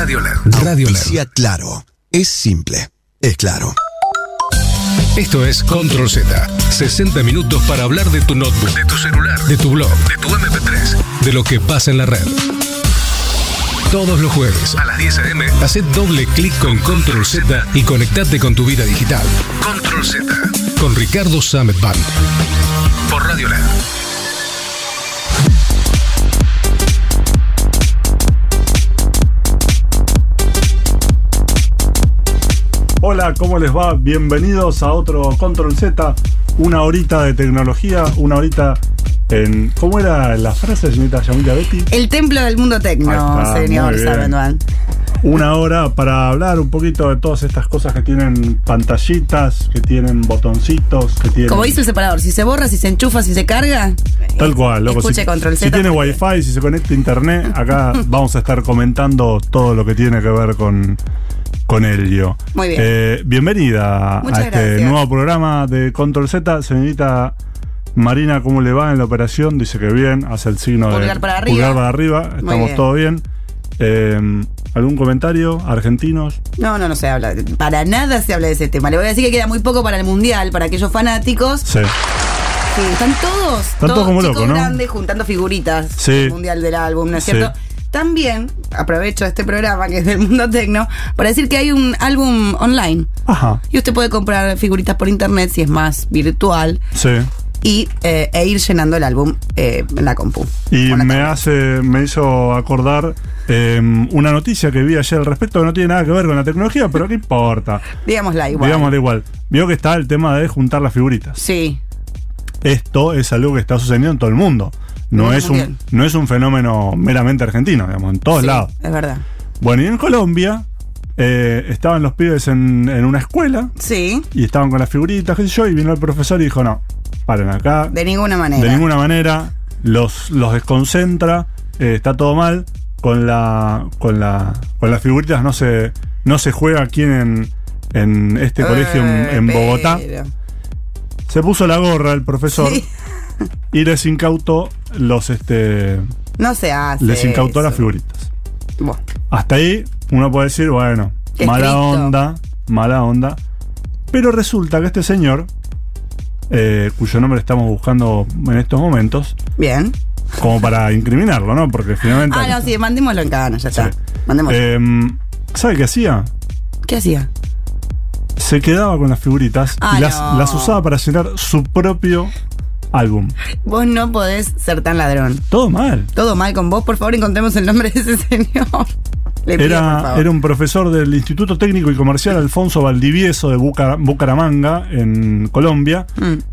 Radio LED. Radio LED. Auspicia Claro. Es simple. Es claro. Esto es Control Z. 60 minutos para hablar de tu notebook, de tu celular, de tu blog, de tu MP3, de lo que pasa en la red. Todos los jueves a las 10 a.m. haced doble clic con Control Z y conectate con tu vida digital. Control Z con Ricardo Samet Band por Radio LED. Hola, ¿cómo les va? Bienvenidos a otro Control Z. Una horita de tecnología, una horita en... ¿Cómo era la frase, señorita Yamila Betty? El templo del mundo tecno, señor Sabenduan. Una hora para hablar un poquito de todas estas cosas que tienen pantallitas, que tienen botoncitos, que tienen... Como dice el separador, si se borra, si se enchufa, si se carga... Tal cual, loco. Escuche Control Z. Si tiene Wi-Fi, si se conecta a internet, acá vamos a estar comentando todo lo que tiene que ver con Helio. Muy bien. Bienvenida Muchas a este gracias. nuevo programa de Control Z. Señorita Marina, ¿cómo le va en la operación? Dice que bien, hace el signo Pulgar de para arriba. pulgar para arriba. Estamos bien. todo bien. ¿Algún comentario? ¿Argentinos? No se habla. Para nada se habla de ese tema. Le voy a decir que queda muy poco para el mundial, para aquellos fanáticos. Sí. Sí, están todos como chicos locos, ¿no? grandes juntando figuritas Sí. del mundial del álbum, ¿no es Sí. cierto? También aprovecho este programa que es del mundo tecno para decir que hay un álbum online. Ajá. Y usted puede comprar figuritas por internet si es más virtual Sí. y ir llenando el álbum en la compu. Y Con la me hizo acordar una noticia que vi ayer al respecto que no tiene nada que ver con la tecnología, pero ¿qué importa? Digámosla igual. Digámoslo igual. Vio que está el tema de juntar las figuritas. Sí. Esto es algo que está sucediendo en todo el mundo. No es un fenómeno meramente argentino, digamos, en todos Sí, lados. es verdad. Bueno, y en Colombia estaban los pibes en una escuela Sí. y estaban con las figuritas, qué sé yo, y vino el profesor y dijo, no, paren acá. De ninguna manera. De ninguna manera, los desconcentra, está todo mal. Con las figuritas no se juega aquí en este colegio en Bogotá. Pero... Se puso la gorra el profesor Sí. y les incautó No se hace. les incautó eso. las figuritas. Bueno, Hasta ahí uno puede decir, bueno, Qué mala estricto. onda. Pero resulta que este señor, cuyo nombre estamos buscando en estos momentos, bien. como para incriminarlo, ¿no? Porque finalmente... No, sí, mandémoslo en cana, ya está. Sí. Mandémoslo. ¿Sabe qué hacía? ¿Qué hacía? Se quedaba con las figuritas y las usaba para llenar su propio álbum. Vos no podés ser tan ladrón. Todo mal. Todo mal con vos, por favor, encontremos el nombre de ese señor. Le pido, por favor. Era un profesor del Instituto Técnico y Comercial Alfonso Valdivieso de Bucaramanga, en Colombia.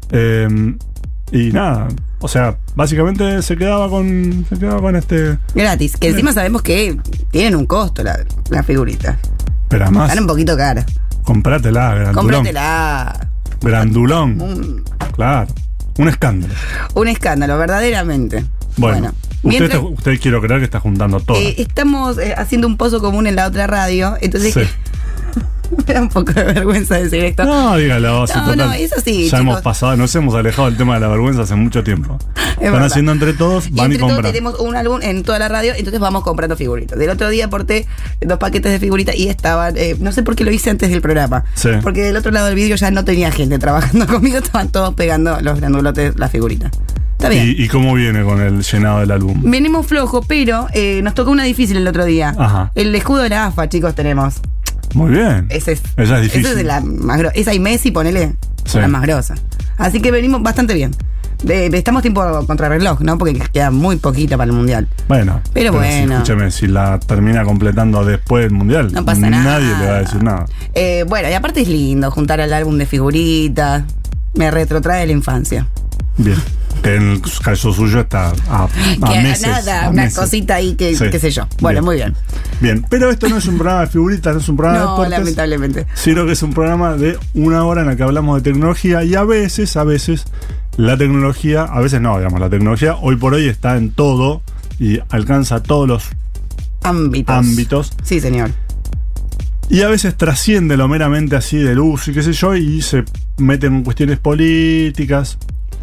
Y nada, o sea, básicamente se quedaba con Gratis, que encima sabemos que tienen un costo la figurita. Pero además, Están un poquito caras. comprátela, grandulón. Cómpratela. Grandulón. Claro. Un escándalo. Un escándalo, verdaderamente. Bueno, mientras- usted quiero creer que está juntando todo. Estamos haciendo un pozo común en la otra radio, entonces Sí. me da un poco de vergüenza decir esto. No, dígalo. si No, total, no, eso sí, ya chicos. nos hemos alejado del tema de la vergüenza hace mucho tiempo. Están verdad. haciendo entre todos, Y van y entre todos compran. tenemos un álbum en toda la radio, entonces vamos comprando figuritas. Del otro día aporté 2 paquetes de figuritas y estaban, no sé por qué lo hice antes del programa, Sí. porque del otro lado del vídeo ya no tenía gente trabajando conmigo, estaban todos pegando los granulotes, las figuritas. Está bien. ¿Y cómo viene con el llenado del álbum? Venimos flojo, pero nos tocó una difícil el otro día. Ajá. El escudo de la AFA, chicos, tenemos. Muy bien. Esa es difícil. Esa es de la más grosa. Esa y Messi, ponele, Sí. son las más grosas. Así que venimos bastante bien. Estamos tiempo contra reloj, ¿no? Porque queda muy poquita para el mundial. Bueno. Pero bueno. Escúchame, si la termina completando después del mundial, No pasa nada. nadie le va a decir nada. Bueno, y aparte es lindo juntar el álbum de figuritas. Me retrotrae la infancia. Bien. Que en el caso suyo está a Que meses. nada, a una meses. cosita ahí que Sí. qué sé yo. Bueno, Bien. muy bien. Bien, pero esto no es un programa de figuritas, no es un programa de No, deportes. lamentablemente. Sino que es un programa de una hora en la que hablamos de tecnología y a veces, la tecnología, a veces no, digamos, la tecnología hoy por hoy está en todo y alcanza todos los ámbitos. Sí, señor. Y a veces trasciende lo meramente así del uso y qué sé yo, y se meten en cuestiones políticas.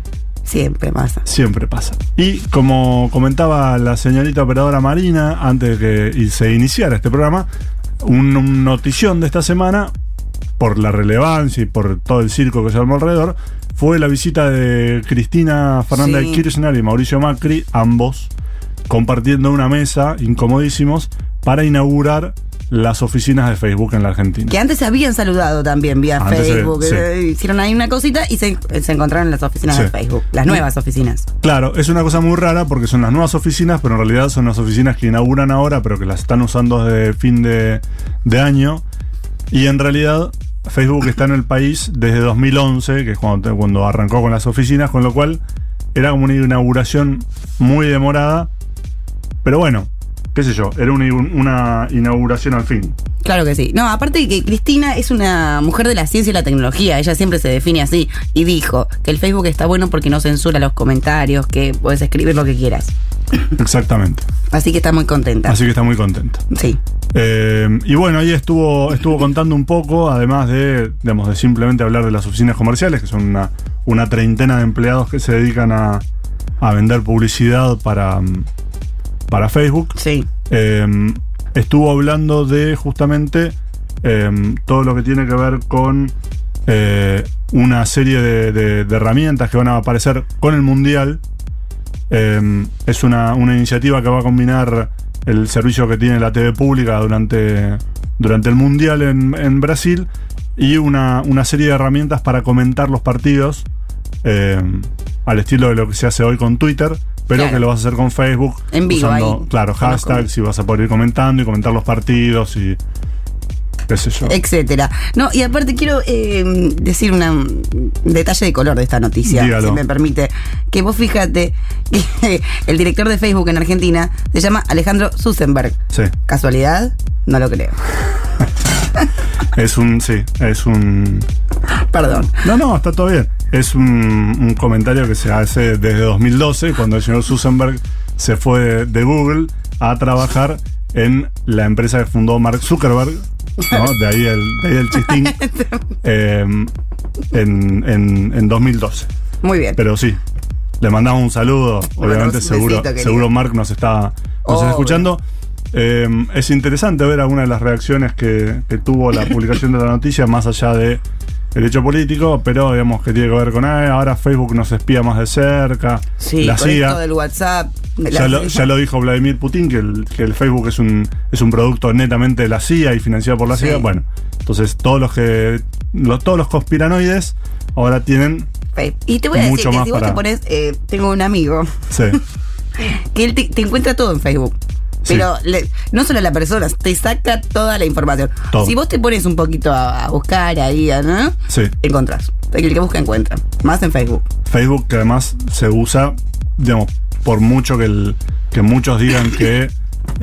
Siempre pasa. Siempre pasa. Y como comentaba la señorita operadora Marina, antes de que se iniciara este programa, un notición de esta semana, por la relevancia y por todo el circo que se armó alrededor, fue la visita de Cristina Fernández de Kirchner y Mauricio Macri, ambos compartiendo una mesa, incomodísimos, para inaugurar las oficinas de Facebook en la Argentina. Que antes se habían saludado también vía Facebook. Sí. Hicieron ahí una cosita y se encontraron en las oficinas de Facebook. Las nuevas oficinas. Claro, es una cosa muy rara porque son las nuevas oficinas, pero en realidad son las oficinas que inauguran ahora, pero que las están usando desde fin de año. Y en realidad Facebook está en el país desde 2011, que es cuando arrancó con las oficinas, con lo cual era como una inauguración muy demorada. Pero bueno, qué sé yo, era una inauguración al fin. Claro que sí. No, aparte que Cristina es una mujer de la ciencia y la tecnología. Ella siempre se define así. Y dijo que el Facebook está bueno porque no censura los comentarios, que puedes escribir lo que quieras. Exactamente. Así que está muy contenta. Así que está muy contenta. Sí. Y bueno, ahí estuvo contando un poco, además de simplemente hablar de las oficinas comerciales, que son una treintena de empleados que se dedican a vender publicidad para Facebook. Sí. Estuvo hablando de justamente todo lo que tiene que ver con una serie de herramientas que van a aparecer con el Mundial. Es una iniciativa que va a combinar el servicio que tiene la TV pública durante el Mundial en Brasil y una serie de herramientas para comentar los partidos al estilo de lo que se hace hoy con Twitter, pero claro, que lo vas a hacer con Facebook en vivo, usando, claro, hashtags, y vas a poder ir comentando y comentar los partidos y qué sé yo, etcétera. No, y aparte quiero decir un detalle de color de esta noticia. Dígalo. Si me permite, que vos fíjate que el director de Facebook en Argentina se llama Alejandro Zuckerberg. Sí. ¿Casualidad? No lo creo. Es un Perdón. No, está todo bien. Es un comentario que se hace desde 2012, cuando el señor Zuckerberg se fue de Google a trabajar en la empresa que fundó Mark Zuckerberg, ¿no? De ahí el chistín, en 2012. Muy bien. Pero sí, le mandamos un saludo. Obviamente, seguro Mark nos está escuchando. Es interesante ver algunas de las reacciones que tuvo la publicación de la noticia, más allá de el hecho político, pero digamos que tiene que ver con ahora Facebook nos espía más de cerca. Sí, la con CIA, esto del WhatsApp. Ya lo dijo Vladimir Putin, que el Facebook es un producto netamente de la CIA y financiado por la CIA. Bueno, entonces todos los conspiranoides ahora tienen. Y te voy a decir que si vos te pones, tengo un amigo, sí, que él te encuentra todo en Facebook. Pero no solo la persona, te saca toda la información. Todo. Si vos te pones un poquito a buscar ahí, ¿no? Sí. Encontrás. El que busca encuentra. Más en Facebook. Facebook, que además se usa, digamos, por mucho que muchos digan que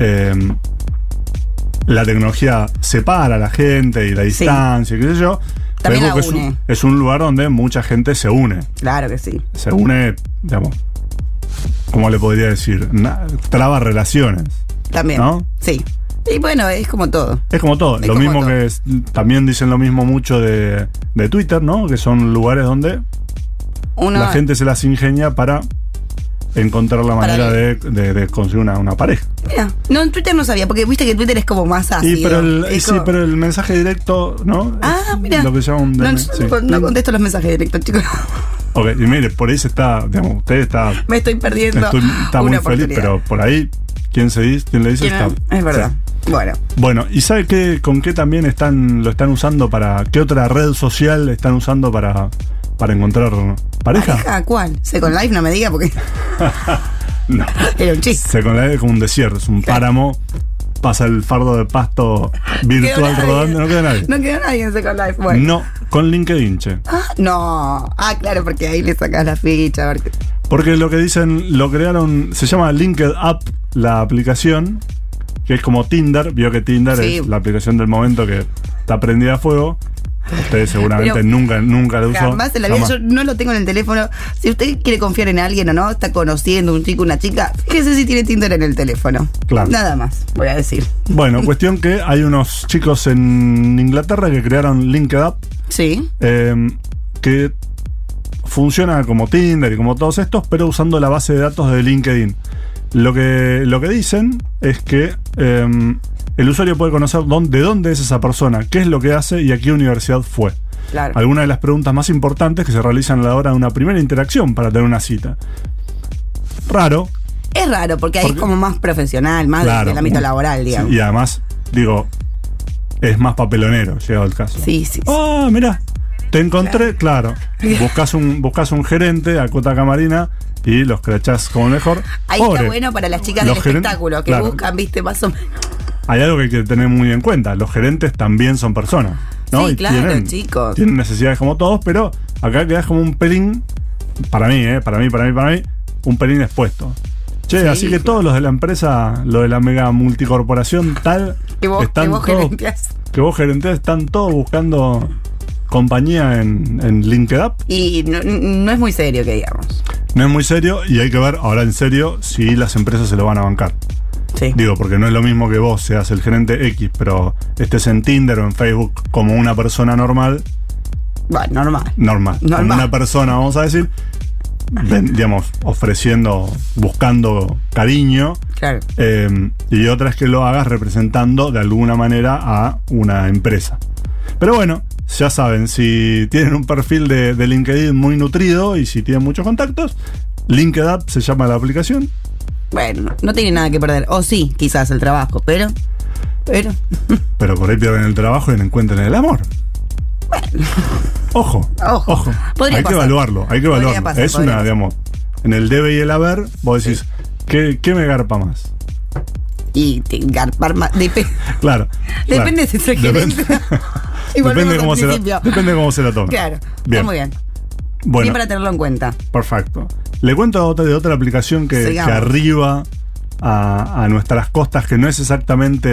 la tecnología separa a la gente y la distancia, qué sé yo. También Facebook es un lugar donde mucha gente se une. Claro que sí. Se une, digamos, ¿cómo le podría decir? Traba relaciones. También. ¿No? Sí. Y bueno, es como todo. Es como todo. Lo mismo que también dicen lo mismo mucho de Twitter, ¿no? Que son lugares donde la gente se las ingenia para encontrar la manera de conseguir una pareja. Mira, no, en Twitter no sabía, porque viste que Twitter es como más ácido. Pero el mensaje directo, ¿no? Mira. Lo que llama un DM. No contesto los mensajes directos, chicos. Ok, y mire, por ahí digamos, usted está. Me estoy perdiendo. Está muy feliz, pero por ahí, ¿quién le dice? Está. Es verdad. Sí. Bueno, ¿y sabe con qué también lo están usando qué otra red social están usando para encontrar pareja? ¿Cuál? Second Life, no me diga porque. No. Era un chiste. Second Life es como un desierto, es un páramo. Pasa el fardo de pasto virtual rodando, no queda nadie. No queda nadie en Second Life. Bueno. No, con LinkedIn, che. No. Claro, porque ahí le sacas la ficha. Porque lo que dicen, lo crearon, se llama LinkedIn App, la aplicación, que es como Tinder. Vio que Tinder es la aplicación del momento que está prendida a fuego. Usted seguramente nunca lo usó. Jamás en la vida, yo no lo tengo en el teléfono. Si usted quiere confiar en alguien o no, está conociendo un chico, una chica, fíjese si tiene Tinder en el teléfono. Claro. Nada más, voy a decir. Bueno, cuestión que hay unos chicos en Inglaterra que crearon LinkedIn. Sí. Que funciona como Tinder y como todos estos, pero usando la base de datos de LinkedIn. Lo que dicen es que el usuario puede conocer de dónde es esa persona, qué es lo que hace y a qué universidad fue. Claro. Algunas de las preguntas más importantes que se realizan a la hora de una primera interacción para tener una cita. Raro. Es raro, porque ahí es como más profesional, más claro, del ámbito laboral, digamos. Sí, y además, digo, es más papelonero, llegado el caso. Sí. Ah, mirá, te encontré, claro. Buscas un gerente a Cota Camarina y los crachás como mejor. Ahí está bueno para las chicas del espectáculo, que buscan, viste, más o menos. Hay algo que hay que tener muy en cuenta. Los gerentes también son personas, ¿no? Sí, y claro, chicos. Tienen necesidades como todos, pero acá quedás como un pelín, para mí, un pelín expuesto. Che, sí, así que todos los de la empresa, lo de la mega multicorporación tal, que vos gerenteás. Que vos gerenteás, están todos buscando compañía en LinkedIn. Y no es muy serio, que digamos. No es muy serio y hay que ver ahora en serio si las empresas se lo van a bancar. Sí. Digo, porque no es lo mismo que vos seas el gerente X, pero estés en Tinder o en Facebook como una persona normal. Bueno, normal. Como una persona, vamos a decir, digamos, buscando cariño. Claro. Y otra es que lo hagas representando de alguna manera a una empresa. Pero bueno, ya saben, si tienen un perfil de LinkedIn muy nutrido y si tienen muchos contactos, LinkedIn se llama la aplicación. Bueno, no tiene nada que perder. O sí, quizás el trabajo, pero Pero por ahí pierden el trabajo y no encuentran el amor. Bueno. Ojo. Hay que evaluarlo. Pasar, es una, digamos, en el debe y el haber, vos decís, ¿qué me garpa más? Y garpar más. Claro. Depende de ese gerente. Depende de cómo se la tome. Claro. Bien. Está muy bien. Bueno, bien para tenerlo en cuenta. Perfecto. Le cuento de otra aplicación que arriba a nuestras costas, que no es exactamente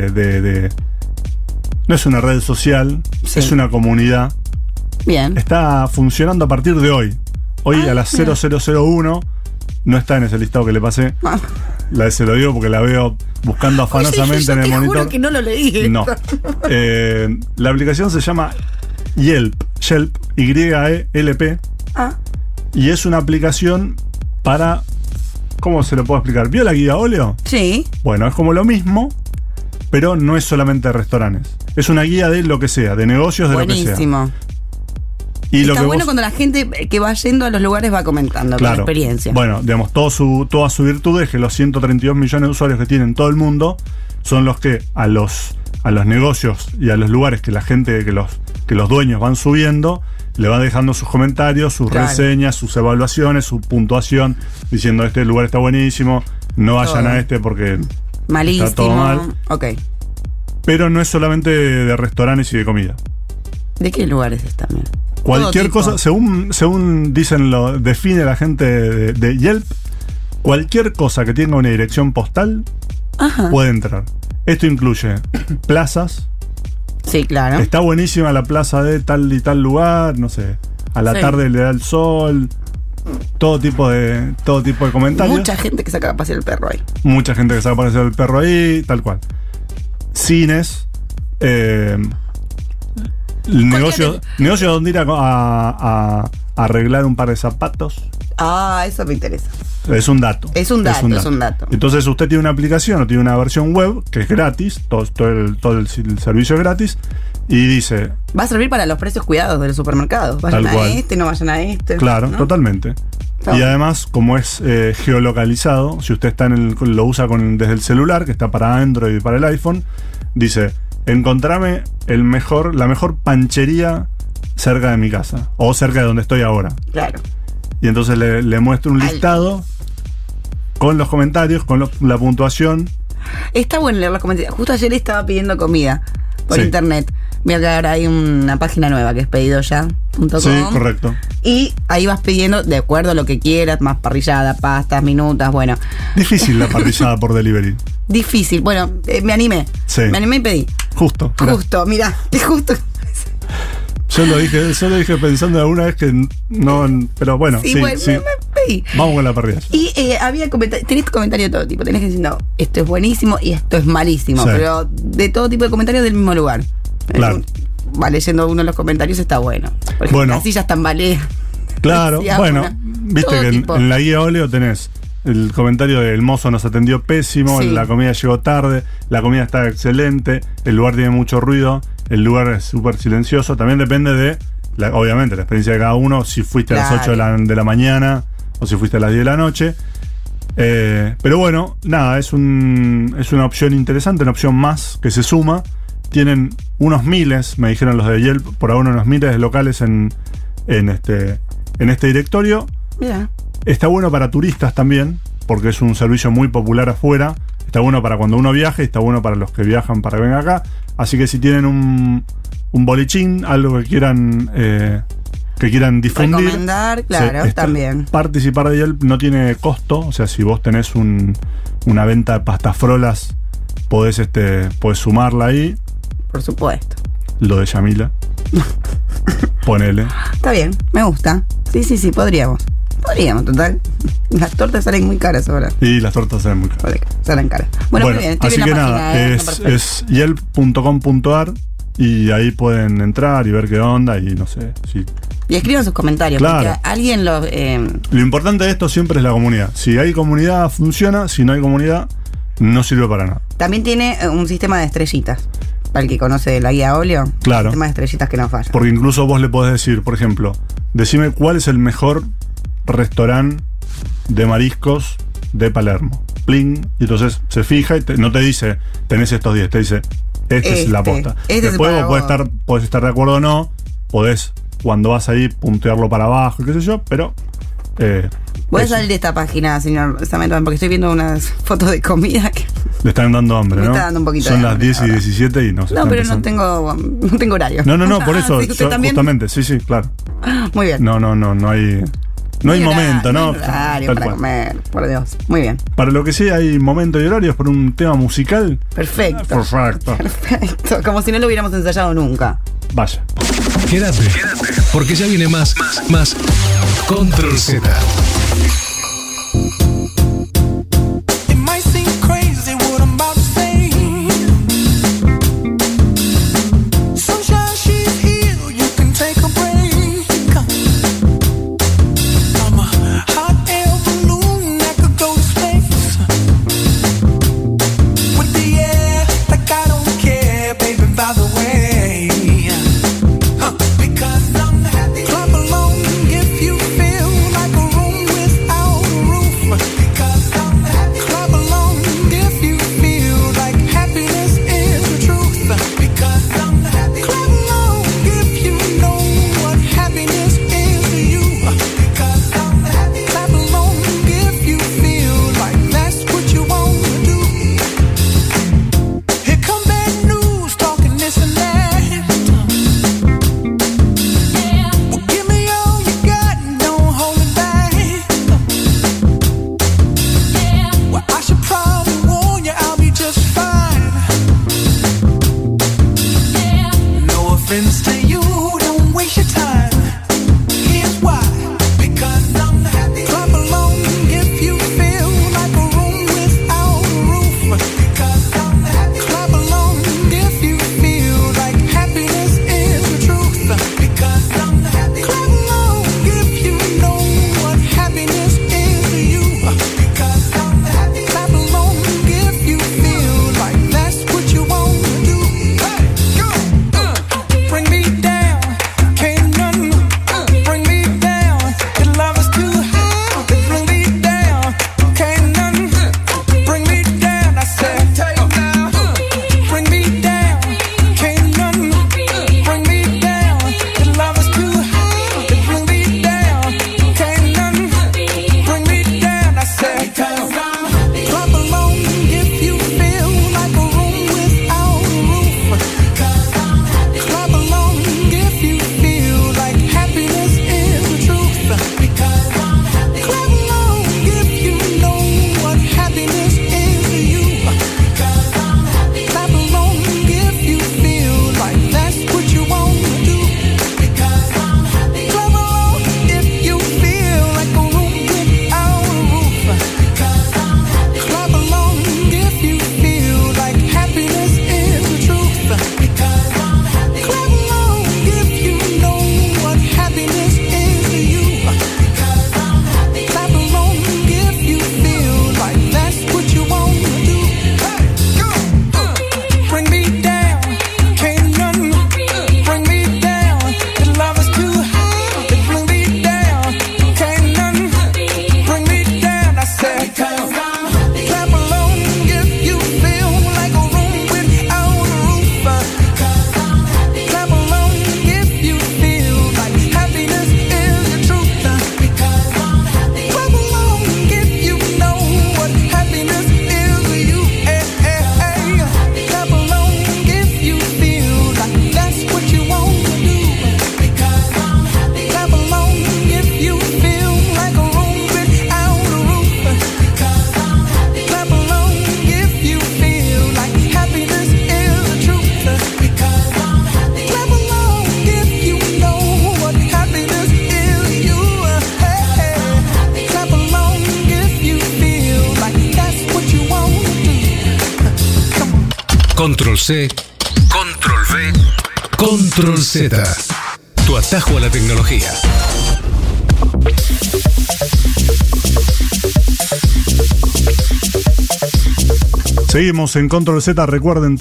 no es una red social, es una comunidad. Bien. Está funcionando a partir de hoy. Hoy a las 0001. No está en ese listado que le pasé. Se lo digo porque la veo buscando afanosamente en el monitor. Juro que no lo leí. No. La aplicación se llama Yelp, YELP. Y es una aplicación para... ¿Cómo se lo puedo explicar? ¿Vio la guía Oleo? Sí. Bueno, es como lo mismo, pero no es solamente de restaurantes. Es una guía de lo que sea, de negocios, de buenísimo. Lo que sea. Y está bueno cuando la gente que va yendo a los lugares va comentando con la experiencia. Bueno, digamos, toda su virtud es que los 132 millones de usuarios que tiene en todo el mundo son los que a los negocios y a los lugares que la gente, que los dueños van subiendo, le van dejando sus comentarios, sus reseñas, sus evaluaciones, su puntuación, diciendo este lugar está buenísimo, no vayan a este porque malísimo. Está todo mal. Ok. Pero no es solamente de restaurantes y de comida. ¿De qué lugares es también? Cualquier cosa, según define la gente de Yelp, cualquier cosa que tenga una dirección postal puede entrar. Esto incluye plazas. Sí, claro. Está buenísima la plaza de tal y tal lugar, no sé. A la tarde le da el sol. Todo tipo de comentarios. Mucha gente que saca a pasear el perro ahí. Mucha gente que saca a pasear el perro ahí, tal cual. Cines. Negocio donde ir a arreglar un par de zapatos. Eso me interesa. Es un dato. Es un dato. Entonces usted tiene una aplicación o tiene una versión web que es gratis, todo el servicio es gratis, y dice... Va a servir para los precios cuidados de los supermercados. Vayan a este, no vayan a este. Claro, ¿no? Totalmente. Y además, como es geolocalizado, si usted lo usa desde el celular, que está para Android y para el iPhone, dice... Encontrame la mejor panchería cerca de mi casa o cerca de donde estoy ahora. Claro. Y entonces le muestro un listado con los comentarios, con la puntuación. Está bueno leer los comentarios. Justo ayer estaba pidiendo comida por internet. Voy a crear ahí una página nueva que es pedidoya.com. Sí, correcto. Y ahí vas pidiendo de acuerdo a lo que quieras, más parrillada, pastas, minutas, bueno. Difícil la parrillada por delivery. Difícil. Bueno, me animé. Sí. Me animé y pedí. Justo, mirá. Es justo. Yo lo dije pensando alguna vez que no, pero bueno, sí. Me pedí. Vamos con la parrilla. Y había tenés comentarios de todo tipo. Tenés que decir, no, esto es buenísimo y esto es malísimo. Sí. Pero de todo tipo de comentarios del mismo lugar. Claro. Va leyendo uno de los comentarios, está bueno. Por ejemplo, las sillas tambalean. Claro, bueno, viste que en la guía Oleo tenés el comentario de el mozo nos atendió pésimo, sí. La comida llegó tarde, la comida está excelente, el lugar tiene mucho ruido, el lugar es súper silencioso. También depende de, obviamente, la experiencia de cada uno, si fuiste a las 8 de la mañana o si fuiste a las 10 de la noche. Pero bueno, nada, es una opción interesante, una opción más que se suma. Tienen unos miles, me dijeron los de Yelp, por ahora unos miles de locales en este directorio. Yeah. Está bueno para turistas también, porque es un servicio muy popular afuera. Está bueno para cuando uno viaja y está bueno para los que viajan para que vengan acá. Así que si tienen un bolichín, algo que quieran difundir, recomendar, claro, también. Participar de Yelp no tiene costo. O sea, si vos tenés una venta de pastafrolas, podés sumarla ahí. Por supuesto. Lo de Yamila. Ponele. Está bien, me gusta. Sí, podríamos, total. Las tortas salen muy caras ahora. Y las tortas salen muy caras. Salen caras. Bueno, muy bien. Así que nada, es yelp.com.ar y ahí pueden entrar y ver qué onda y no sé. Sí. Y escriban sus comentarios. Claro. Porque alguien lo importante de esto siempre es la comunidad. Si hay comunidad, funciona. Si no hay comunidad, no sirve para nada. También tiene un sistema de estrellitas. Para el que conoce la guía Oleo, claro. Un sistema de estrellitas que no falla. Porque incluso vos le podés decir, por ejemplo, decime cuál es el mejor restaurante de mariscos de Palermo. Pling, y entonces se fija y no te dice, tenés estos 10, te dice, es la posta. Después vos podés estar de acuerdo o no, podés, cuando vas ahí, puntearlo para abajo y qué sé yo, pero... Voy a salir de esta página, señor Sametón, porque estoy viendo unas fotos de comida que... Le están dando hambre, ¿no? Me está dando un poquito. Son las 10 y 17 y no sé. No, pero no tengo horario. No, por eso, justamente, sí, claro. Muy bien. No hay momento, ¿no? Horario para comer, por Dios. Muy bien. Para lo que sí hay momento y horarios por un tema musical. Perfecto. Como si no lo hubiéramos ensayado nunca. Vaya. Quédate, porque ya viene más Control Z. Bring me down. Control C, Control V, Control Z. Tu atajo a la tecnología. Seguimos en Control Z. Recuerden,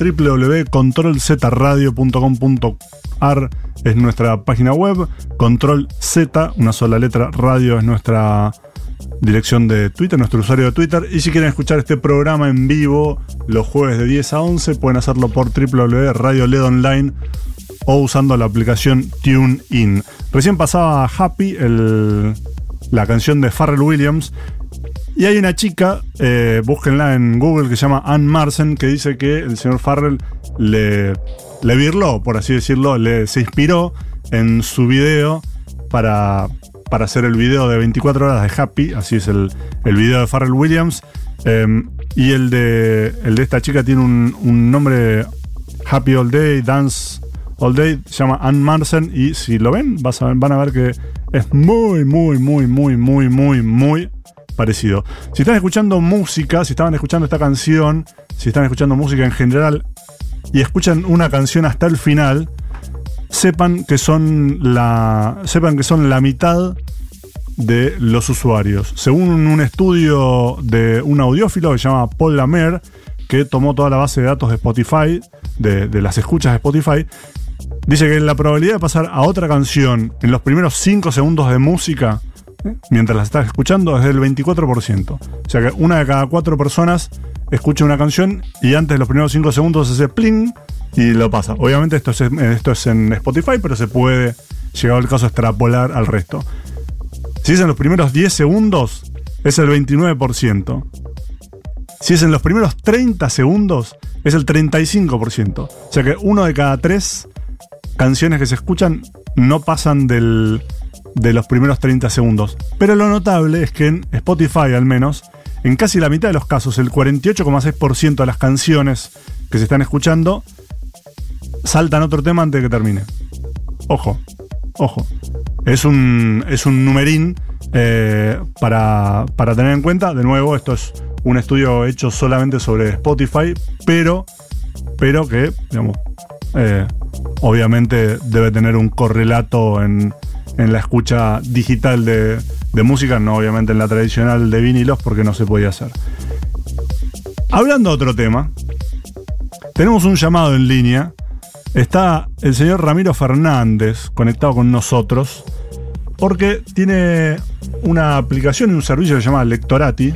www.controlzradio.com.ar es nuestra página web. Control Z, una sola letra, radio es nuestra dirección de Twitter, nuestro usuario de Twitter. Y si quieren escuchar este programa en vivo los jueves de 10 a 11, pueden hacerlo por www.radio LED Online o usando la aplicación TuneIn. Recién pasaba Happy, la canción de Pharrell Williams. Y hay una chica, búsquenla en Google, que se llama Ann Marsen, que dice que el señor Pharrell le virló, por así decirlo, se inspiró en su video para hacer el video de 24 horas de Happy. Así es el video de Pharrell Williams. Y el de esta chica tiene un nombre: Happy All Day, Dance All Day. Se llama Ann Marsen. Y si lo ven, van a ver que es muy, muy, muy, muy, muy, muy, muy parecido. Si están escuchando música, si estaban escuchando esta canción, si están escuchando música en general y escuchan una canción hasta el final, sepan que son la mitad de los usuarios. Según un estudio de un audiófilo que se llama Paul Lamer, que tomó toda la base de datos de Spotify, de las escuchas de Spotify, dice que la probabilidad de pasar a otra canción en los primeros 5 segundos de música mientras la estás escuchando es del 24%. O sea que una de cada 4 personas escucha una canción y antes de los primeros 5 segundos hace pling y lo pasa. Obviamente esto es en Spotify, pero se puede, llegado el caso, extrapolar al resto. Si es en los primeros 10 segundos, es el 29%. Si es en los primeros 30 segundos, es el 35%. O sea que 1 de cada 3 canciones que se escuchan no pasan de los primeros 30 segundos. Pero lo notable es que en Spotify, al menos, en casi la mitad de los casos, el 48,6% de las canciones que se están escuchando saltan otro tema antes de que termine. Ojo. Es un numerín para tener en cuenta. De nuevo, esto es un estudio hecho solamente sobre Spotify, pero que, digamos, obviamente debe tener un correlato en la escucha digital de música, no obviamente en la tradicional de vinilos, porque no se podía hacer. Hablando de otro tema, tenemos un llamado en línea. Está el señor Ramiro Fernández conectado con nosotros porque tiene una aplicación y un servicio que se llama Lectorati,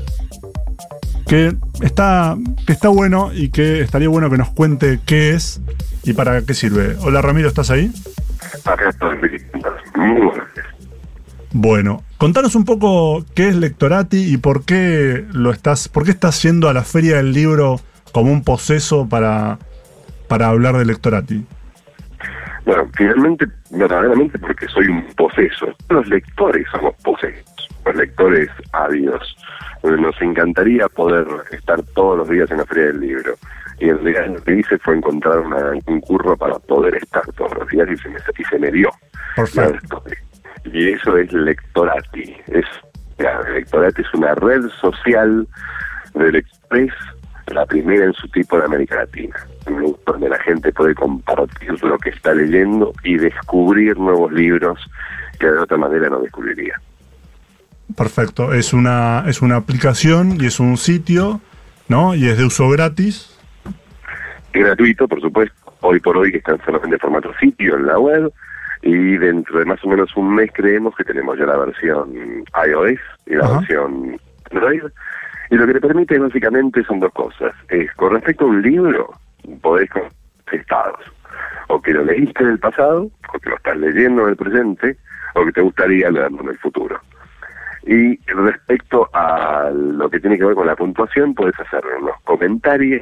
que está bueno y que estaría bueno que nos cuente qué es y para qué sirve. Hola Ramiro, ¿estás ahí? Acá estoy. Muy gracias. Bueno, contanos un poco qué es Lectorati y por qué estás yendo a la Feria del Libro como un poseso para hablar de Lectorati. Bueno, finalmente, verdaderamente porque soy un poseso. Los lectores somos posesos, los lectores ávidos. Nos encantaría poder estar todos los días en la Feria del Libro. Y en realidad lo que hice fue encontrar un curro para poder estar todos los días y se me dio. Perfecto. Y eso es Lectorati. Lectorati es una red social de lectores, la primera en su tipo de América Latina, donde la gente puede compartir lo que está leyendo y descubrir nuevos libros que de otra manera no descubriría. Perfecto. Es una aplicación y es un sitio, ¿no? Y es de uso gratis. Es gratuito, por supuesto. Hoy por hoy están solamente en formato sitio en la web. Y dentro de más o menos un mes creemos que tenemos ya la versión iOS y la versión Android. Y lo que te permite básicamente son dos cosas. Con respecto a un libro, podés con estados. O que lo leíste en el pasado, o que lo estás leyendo en el presente, o que te gustaría leerlo en el futuro. Y respecto a lo que tiene que ver con la puntuación, podés hacerlo en los comentarios.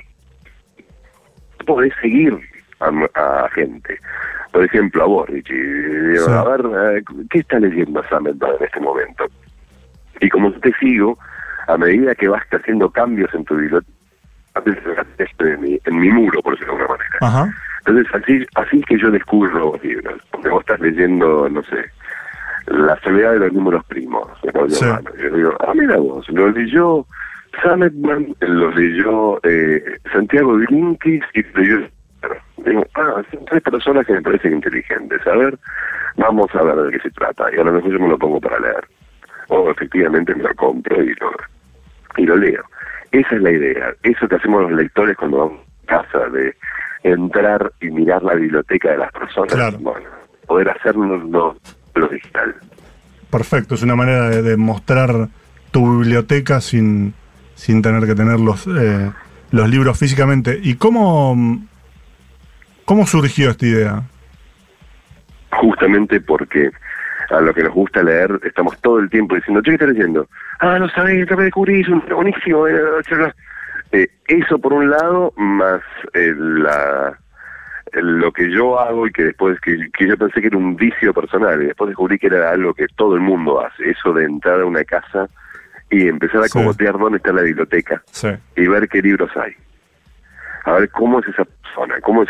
Podés seguir a gente. Por ejemplo, a vos, Richie. Digo, sí. A ver, ¿qué está leyendo Sam en este momento? Y como te sigo, a medida que vas haciendo cambios en tu biblioteca, en mi muro, por decirlo de alguna manera. Ajá. Entonces, así es que yo descubro nuevos libros. Porque vos estás leyendo, no sé, La soledad de los números primos. Sí. Yo digo, mira vos, lo leyó Sametman lo leyó Santiago Bilinkis y leyó. Digo, son 3 personas que me parecen inteligentes. A ver, vamos a ver de qué se trata. Y a lo mejor yo me lo pongo para leer. O efectivamente me lo compro y lo leo. Esa es la idea. Eso que hacemos los lectores cuando vamos a casa, de entrar y mirar la biblioteca de las personas. Claro. Bueno, poder hacerlo lo digital. Perfecto, es una manera de mostrar tu biblioteca sin tener que tener los libros físicamente. ¿Y cómo surgió esta idea? Justamente porque a lo que nos gusta leer estamos todo el tiempo diciendo, ¿qué estás leyendo? No sabés, te descubrí, es buenísimo. Eso por un lado, más lo que yo hago y que después que yo pensé que era un vicio personal y después descubrí que era algo que todo el mundo hace, eso de entrar a una casa y empezar a cogotear dónde está la biblioteca y ver qué libros hay, a ver cómo es esa persona, cómo es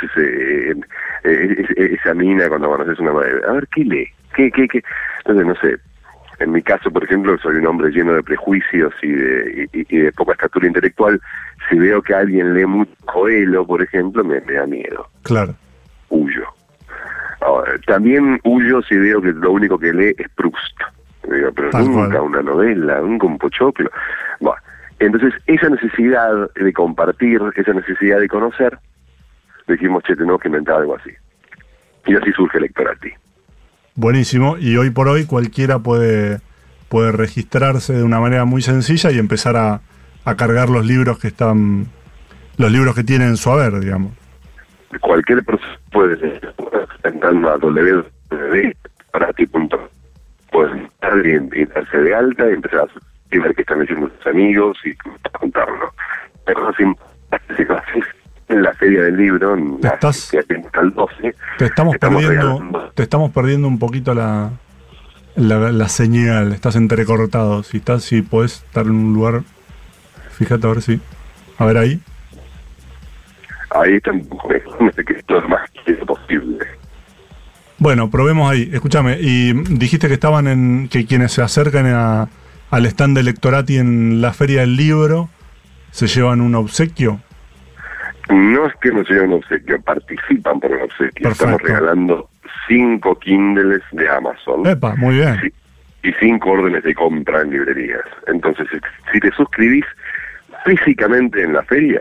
esa mina cuando conoces una madre, a ver qué lee, qué. Entonces, no sé, en mi caso, por ejemplo, soy un hombre lleno de prejuicios y de poca estatura intelectual. Si veo que alguien lee mucho Coelho, por ejemplo, me da miedo. Claro. Huyo. Ahora, también huyo si veo que lo único que lee es Proust. Digo, pero nunca una novela, nunca un pochoclo. Bueno, entonces, esa necesidad de compartir, esa necesidad de conocer, dijimos, tenemos que inventar algo así. Y así surge Lectorati. Buenísimo, y hoy por hoy cualquiera puede registrarse de una manera muy sencilla y empezar a cargar los libros que tienen en su haber, digamos. Cualquier persona puede leer, entrando a www.lectorati.com, pueden entrar y darse de alta y empezar a ver qué están leyendo sus amigos y contarlo. Pero sin en la Feria del Libro, hasta el 12. Te estamos perdiendo un poquito la señal, estás entrecortado. Si podés estar en un lugar, fíjate a ver si. A ver ahí. Ahí está un poco mejor, que esto es más posible. Bueno, probemos ahí. Escúchame, y dijiste que que quienes se acercan al stand de Lectorati en la Feria del Libro se llevan un obsequio. No es que nos lleven un obsequio, participan por un obsequio. Perfecto. Estamos regalando 5 Kindles de Amazon. ¡Epa! Muy bien. Sí, y 5 órdenes de compra en librerías. Entonces, si te suscribís físicamente en la feria,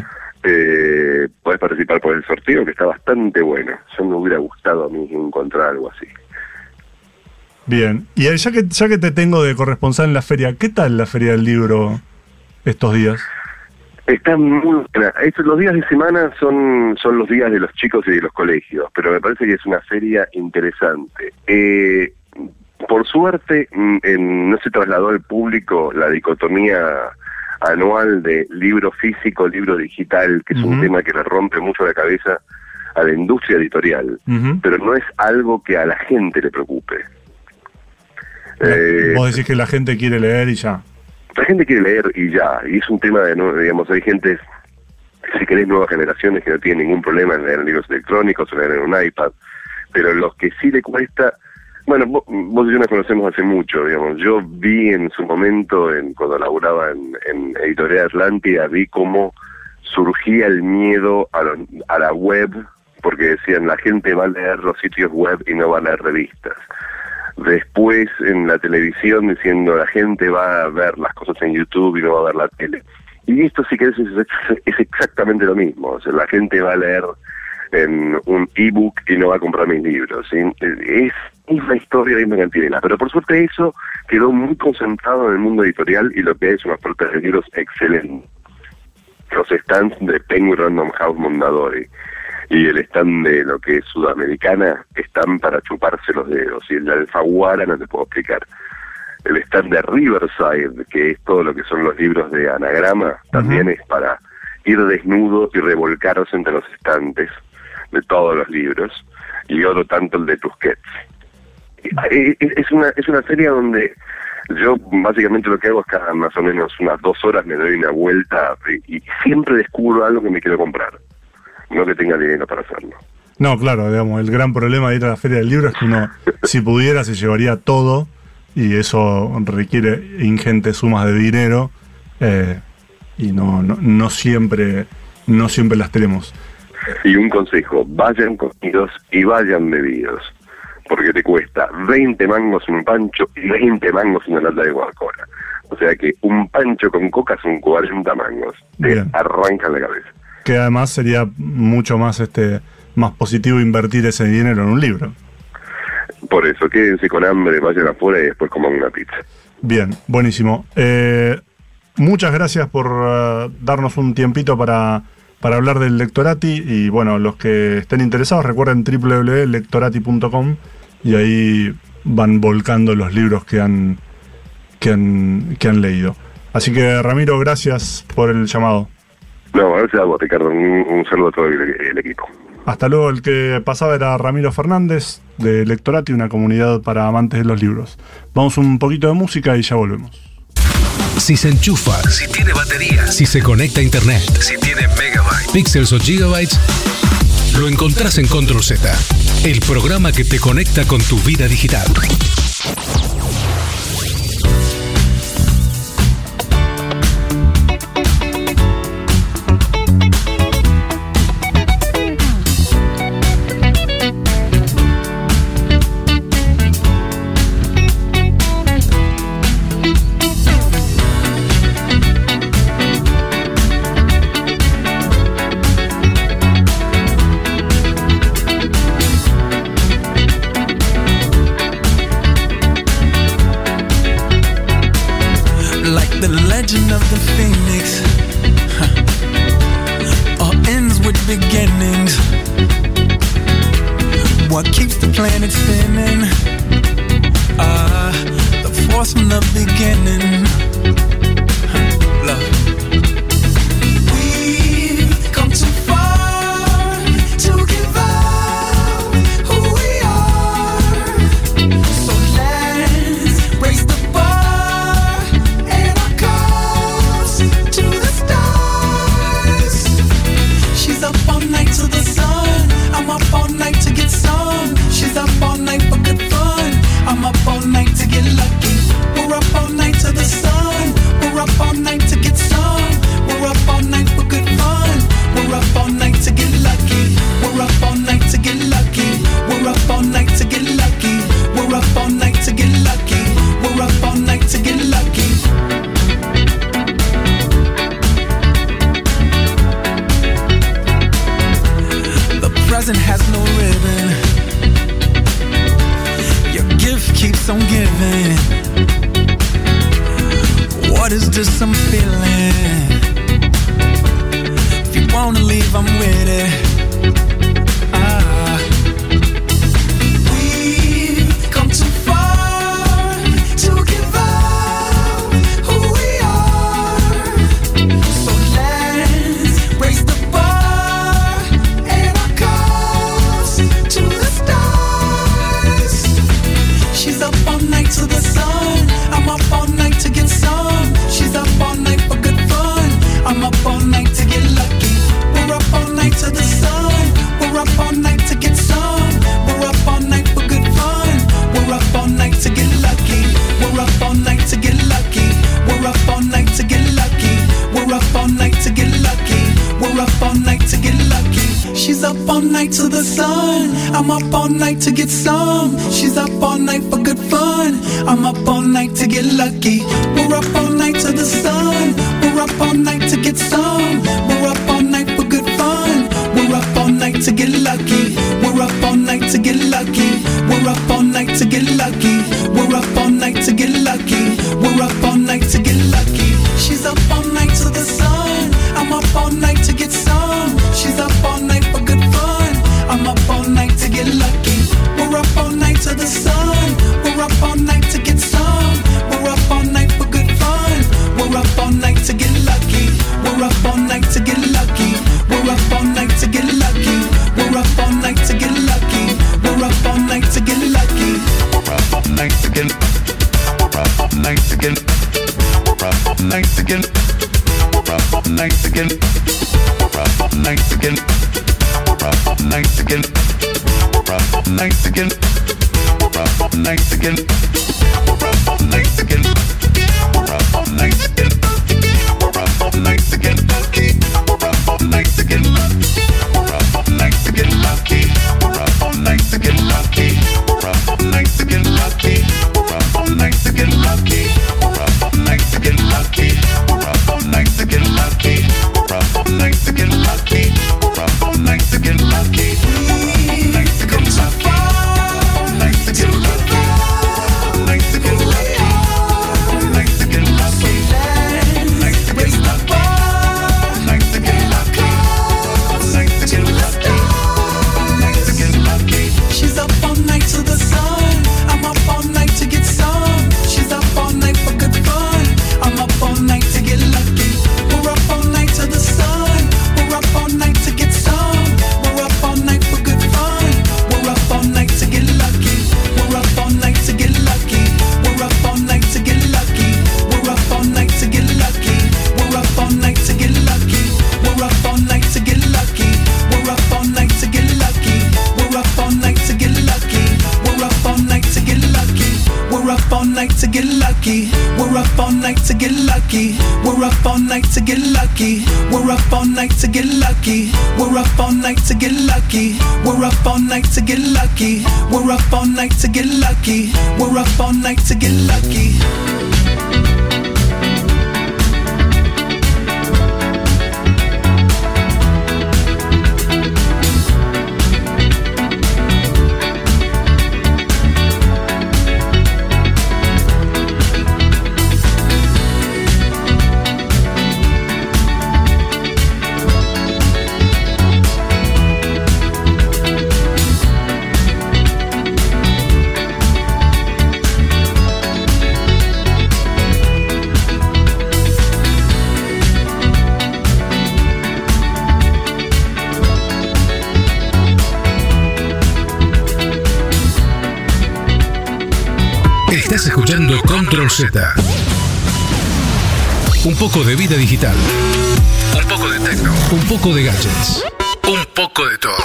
podés participar por el sorteo, que está bastante bueno. Yo me hubiera gustado a mí encontrar algo así. Bien. Y ya que te tengo de corresponsal en la feria, ¿qué tal la Feria del Libro estos días? Está muy buena. Los días de semana son los días de los chicos y de los colegios, pero me parece que es una feria interesante. Por suerte, no se trasladó al público la dicotomía anual de libro físico, libro digital, que es un tema que le rompe mucho la cabeza a la industria editorial, pero no es algo que a la gente le preocupe. Vos decís que la gente quiere leer y ya. La gente quiere leer y ya, y es un tema digamos, hay gente, si querés, nuevas generaciones que no tienen ningún problema en leer libros electrónicos o leer en un iPad, pero los que sí le cuesta, bueno, vos y yo nos conocemos hace mucho, digamos, yo vi en su momento, cuando laburaba en Editorial Atlántida, vi cómo surgía el miedo a la web, porque decían, la gente va a leer los sitios web y no va a leer revistas. Después en la televisión diciendo la gente va a ver las cosas en YouTube y no va a ver la tele. Y esto, si querés, es exactamente lo mismo. O sea, la gente va a leer en un ebook y no va a comprar mis libros, ¿sí? Es misma historia, misma cantinela. Pero por suerte eso quedó muy concentrado en el mundo editorial y lo que es una oferta de libros excelente. Los stands de Penguin Random House Mondadori y el stand de lo que es Sudamericana están para chuparse los dedos, y el de Alfaguara no te puedo explicar. El stand de Riverside, que es todo lo que son los libros de anagrama, también es para ir desnudo y revolcarse entre los estantes de todos los libros, y otro tanto el de Tusquets. Es una feria donde yo básicamente lo que hago es cada más o menos unas 2 horas me doy una vuelta y siempre descubro algo que me quiero comprar. No que tenga dinero para hacerlo. No, claro, digamos, el gran problema de ir a la Feria del Libro es que uno, si pudiera, se llevaría todo, y eso requiere ingentes sumas de dinero, y no siempre las tenemos. Y un consejo, vayan comidos y vayan bebidos, porque te cuesta 20 mangos un pancho y 20 mangos una lata de Coca-Cola. O sea que un pancho con coca son 40 mangos. Te arrancan la cabeza. Que además sería mucho más más positivo invertir ese dinero en un libro. Por eso, quédense con hambre, vayan afuera y después coman una pizza. Bien, buenísimo. Muchas gracias por darnos un tiempito para hablar del Lectorati. Y bueno, los que estén interesados, recuerden www.lectorati.com y ahí van volcando los libros que han leído. Así que, Ramiro, gracias por el llamado. No, gracias a vos, Ricardo. Un saludo a todo el equipo. Hasta luego. El que pasaba era Ramiro Fernández, de Lectorati, una comunidad para amantes de los libros. Vamos un poquito de música y ya volvemos. Si se enchufa, si tiene batería, si se conecta a internet, si tiene megabytes, píxeles o gigabytes, lo encontrás en Control Z, el programa que te conecta con tu vida digital. Nice again. lucky. We're up all night to get lucky. We're up all night to get lucky. We're up all night to get lucky. We're up all night to get lucky. We're up all night to get lucky. We're up all night to get lucky. We're up all night to get lucky. Estás escuchando Control Z. Un poco de vida digital. Un poco de tecno. Un poco de gadgets. Un poco de todo.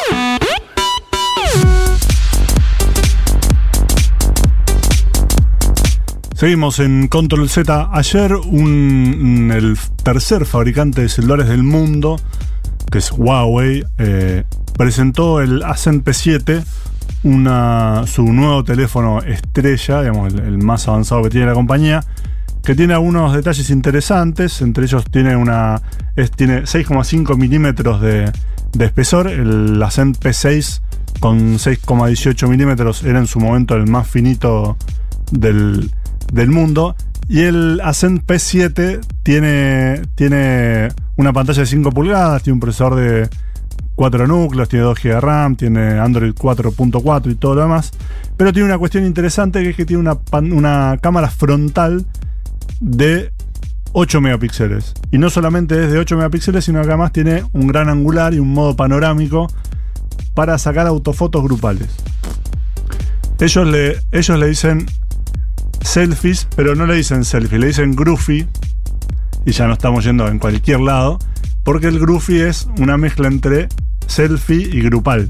Seguimos en Control Z. Ayer el tercer fabricante de celulares del mundo, que es Huawei, presentó el Ascend P7, su nuevo teléfono estrella, digamos, el más avanzado que tiene la compañía, que tiene algunos detalles interesantes. Entre ellos tiene 6,5 milímetros de espesor. El Ascend P6 con 6,18 milímetros era en su momento el más finito del mundo. Y el Ascend P7 tiene una pantalla de 5 pulgadas, tiene un procesador de 4 núcleos, tiene 2 GB de RAM, tiene Android 4.4 y todo lo demás. Pero tiene una cuestión interesante, que es que tiene una cámara frontal de 8 megapíxeles. Y no solamente es de 8 megapíxeles, sino que además tiene un gran angular y un modo panorámico para sacar autofotos grupales. Ellos le dicen selfies, pero no le dicen selfie, le dicen groupie. Y ya no estamos yendo en cualquier lado, porque el groupie es una mezcla entre selfie y grupal.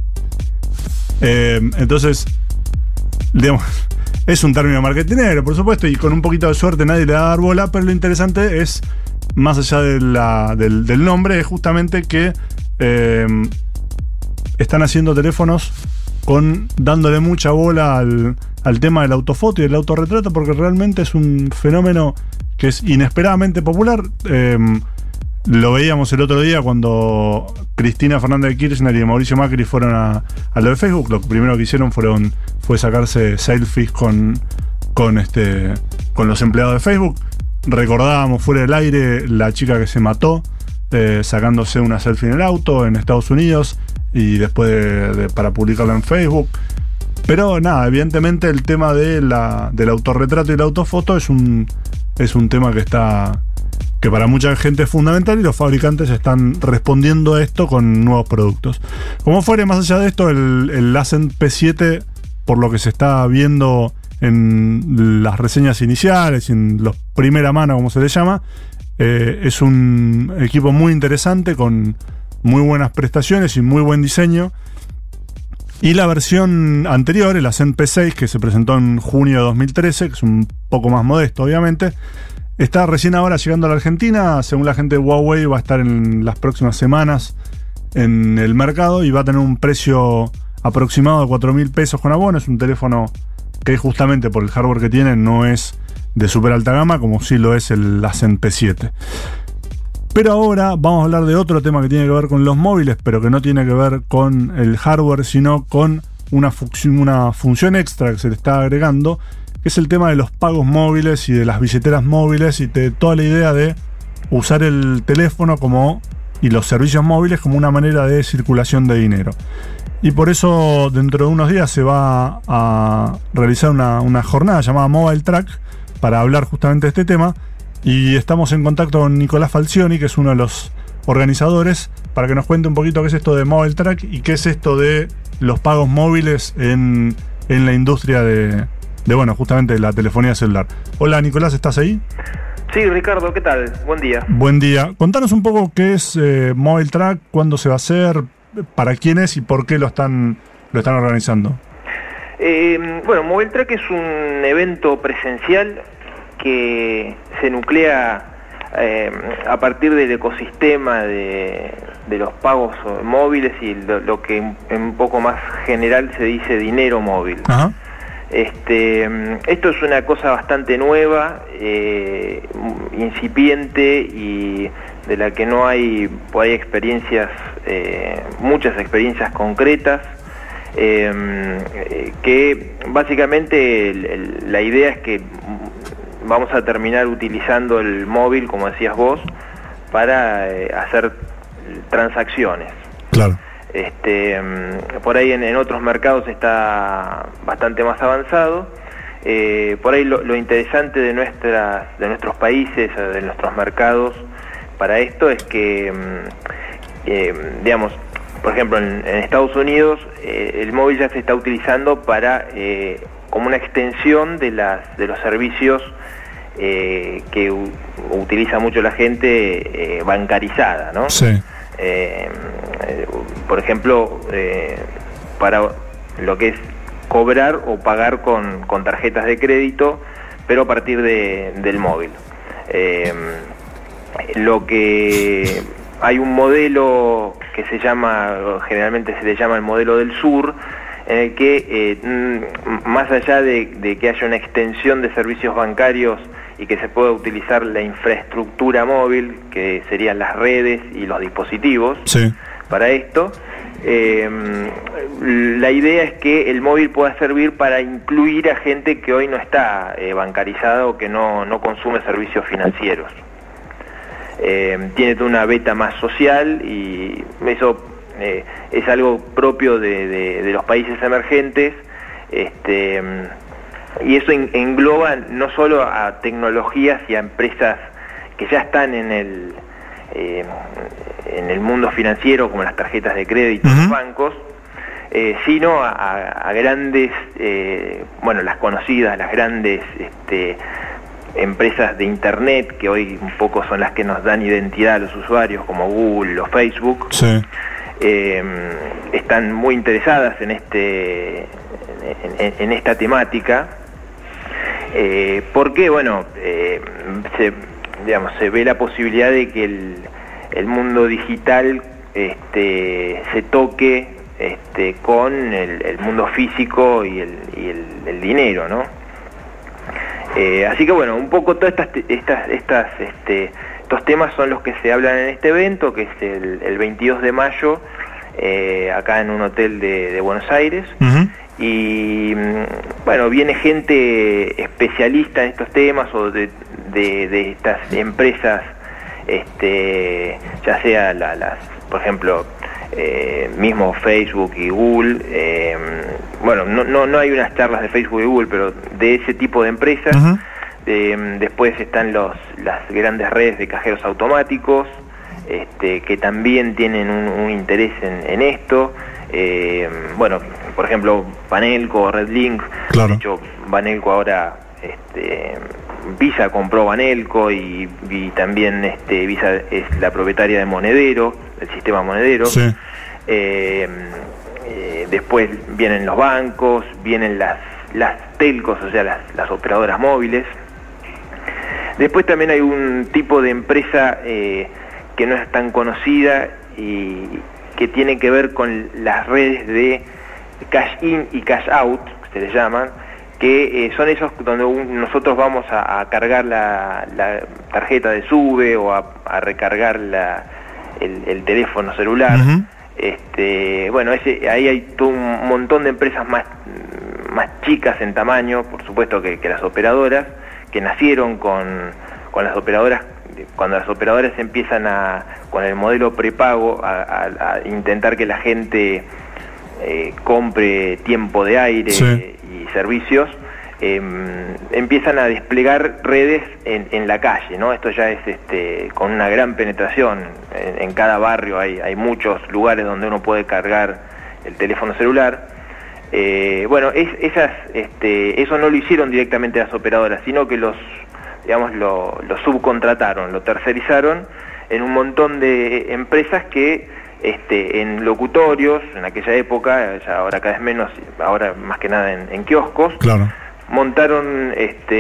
Entonces, digamos, es un término marketinero, por supuesto, y con un poquito de suerte nadie le va a dar bola, pero lo interesante es, más allá del nombre, es justamente que están haciendo teléfonos dándole mucha bola al tema del autofoto y del autorretrato, porque realmente es un fenómeno que es inesperadamente popular. Lo veíamos el otro día cuando Cristina Fernández de Kirchner y Mauricio Macri fueron a lo de Facebook. Lo primero que hicieron fue sacarse selfies con los empleados de Facebook. Recordábamos fuera del aire la chica que se mató sacándose una selfie en el auto en Estados Unidos y después para publicarla en Facebook. Pero nada, evidentemente el tema del autorretrato y la autofoto es un tema que para mucha gente es fundamental, y los fabricantes están respondiendo a esto con nuevos productos. Como fuere, más allá de esto, el Ascend P7, por lo que se está viendo en las reseñas iniciales, en los primera mano, como se le llama, es un equipo muy interesante, con muy buenas prestaciones y muy buen diseño. Y la versión anterior, el Ascend P6, que se presentó en junio de 2013, que es un poco más modesto, obviamente, está recién ahora llegando a la Argentina. Según la gente de Huawei, va a estar en las próximas semanas en el mercado y va a tener un precio aproximado de 4.000 pesos con abono. Es un teléfono que, justamente por el hardware que tiene, no es de súper alta gama, como sí lo es el Ascend P7. Pero ahora vamos a hablar de otro tema que tiene que ver con los móviles, pero que no tiene que ver con el hardware, sino con una función extra que se le está agregando, que es el tema de los pagos móviles y de las billeteras móviles, y de toda la idea de usar el teléfono y los servicios móviles como una manera de circulación de dinero. Y por eso dentro de unos días se va a realizar una jornada llamada Mobile Track para hablar justamente de este tema. Y estamos en contacto con Nicolás Falcioni, que es uno de los organizadores, para que nos cuente un poquito qué es esto de Mobile Track y qué es esto de los pagos móviles en la industria de justamente la telefonía celular. Hola Nicolás, ¿estás ahí? Sí, Ricardo, ¿qué tal? Buen día. Buen día. Contanos un poco qué es Mobile Track, cuándo se va a hacer, para quién es y por qué lo están organizando. Mobile Track es un evento presencial que se nuclea a partir del ecosistema de los pagos móviles y lo que en un poco más general se dice dinero móvil. Ajá. Esto es una cosa bastante nueva, incipiente y de la que no hay por ahí experiencias, muchas experiencias concretas, que básicamente la idea es que vamos a terminar utilizando el móvil, como decías vos, para hacer transacciones. Claro. Por ahí en otros mercados está bastante más avanzado. Por ahí lo interesante de nuestros países, de nuestros mercados para esto es que, digamos, por ejemplo en Estados Unidos el móvil ya se está utilizando para como una extensión de los servicios que utiliza mucho la gente bancarizada, ¿no? Sí. Por ejemplo, para lo que es cobrar o pagar con tarjetas de crédito, pero a partir del móvil. Lo que hay un modelo que generalmente se le llama el modelo del sur, en el que más allá de que haya una extensión de servicios bancarios y que se pueda utilizar la infraestructura móvil, que serían las redes y los dispositivos, sí, para esto, la idea es que el móvil pueda servir para incluir a gente que hoy no está bancarizada o que no consume servicios financieros. Tiene una beta más social y eso es algo propio de los países emergentes, y eso engloba no solo a tecnologías y a empresas que ya están en el mundo financiero, como las tarjetas de crédito, los bancos, sino a grandes, las conocidas, las grandes empresas de internet, que hoy un poco son las que nos dan identidad a los usuarios, como Google o Facebook. Sí. Están muy interesadas en esta temática, porque se ve la posibilidad de que el mundo digital se toque con el mundo físico y el dinero, ¿no? Así que un poco todas estos temas son los que se hablan en este evento, que es el 22 de mayo, acá en un hotel de Buenos Aires. Uh-huh. Y viene gente especialista en estos temas o de estas empresas, ya sea por ejemplo, mismo Facebook y Google. No hay unas charlas de Facebook y Google, pero de ese tipo de empresas. Uh-huh. Después están las grandes redes de cajeros automáticos, que también tienen un interés en esto. Por ejemplo, Banelco, Redlink. Claro. De hecho, Banelco ahora, Visa compró Banelco y también Visa es la propietaria de Monedero, el sistema Monedero. Sí. Después vienen los bancos, vienen las telcos, o sea, las operadoras móviles. Después también hay un tipo de empresa que no es tan conocida y que tiene que ver con las redes de cash in y cash out, que se les llaman, que son esos donde nosotros vamos a cargar la tarjeta de SUBE o a recargar el teléfono celular. Uh-huh. Ahí hay todo un montón de empresas más chicas en tamaño, por supuesto, que las operadoras, que nacieron con las operadoras, cuando las operadoras empiezan con el modelo prepago a intentar que la gente compre tiempo de aire. Sí. Y servicios, empiezan a desplegar redes en la calle, ¿no? Esto ya es con una gran penetración. En cada barrio hay muchos lugares donde uno puede cargar el teléfono celular. Eso no lo hicieron directamente las operadoras, sino que lo subcontrataron, lo tercerizaron en un montón de empresas que en locutorios, en aquella época, ya ahora cada vez menos, ahora más que nada en kioscos, Claro. montaron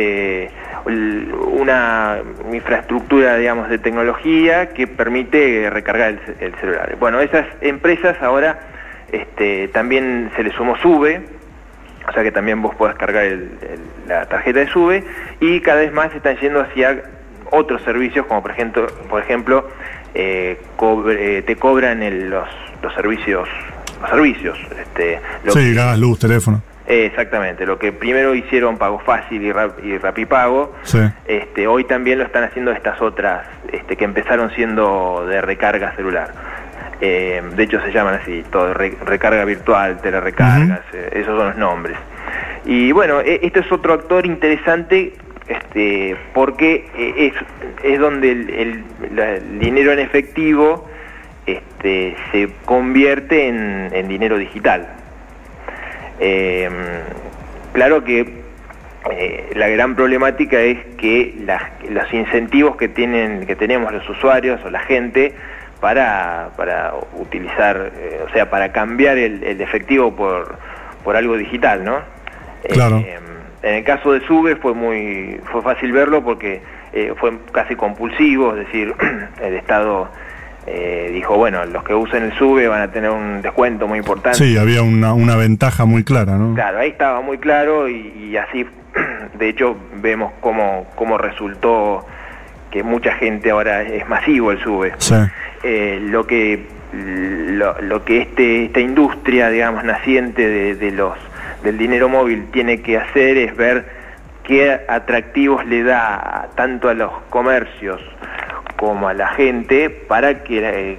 una infraestructura, digamos, de tecnología que permite recargar el celular. Bueno, esas empresas ahora también se les sumó SUBE, o sea que también vos podés cargar la tarjeta de SUBE, y cada vez más se están yendo hacia otros servicios, como por ejemplo te cobran los servicios. Sí, gas, luz, teléfono. Exactamente, lo que primero hicieron Pago Fácil y Rapipago, sí. Hoy también lo están haciendo estas otras que empezaron siendo de recarga celular. De hecho se llaman así, todo recarga virtual, telerecargas, esos son los nombres. Y bueno, este es otro actor interesante, porque es donde el dinero en efectivo se convierte en dinero digital. Claro que la gran problemática es que los incentivos que tenemos los usuarios o la gente para utilizar, o sea, para cambiar el efectivo por algo digital, ¿no? Claro. En el caso de SUBE fue fácil verlo porque fue casi compulsivo, es decir, el Estado dijo, bueno, los que usen el SUBE van a tener un descuento muy importante. Sí, había una ventaja muy clara, ¿no? Claro, ahí estaba muy claro y así, de hecho, vemos cómo resultó que mucha gente ahora es masivo el SUBE. Sí. Lo que esta industria, digamos, naciente del dinero móvil tiene que hacer es ver qué atractivos le da tanto a los comercios como a la gente para que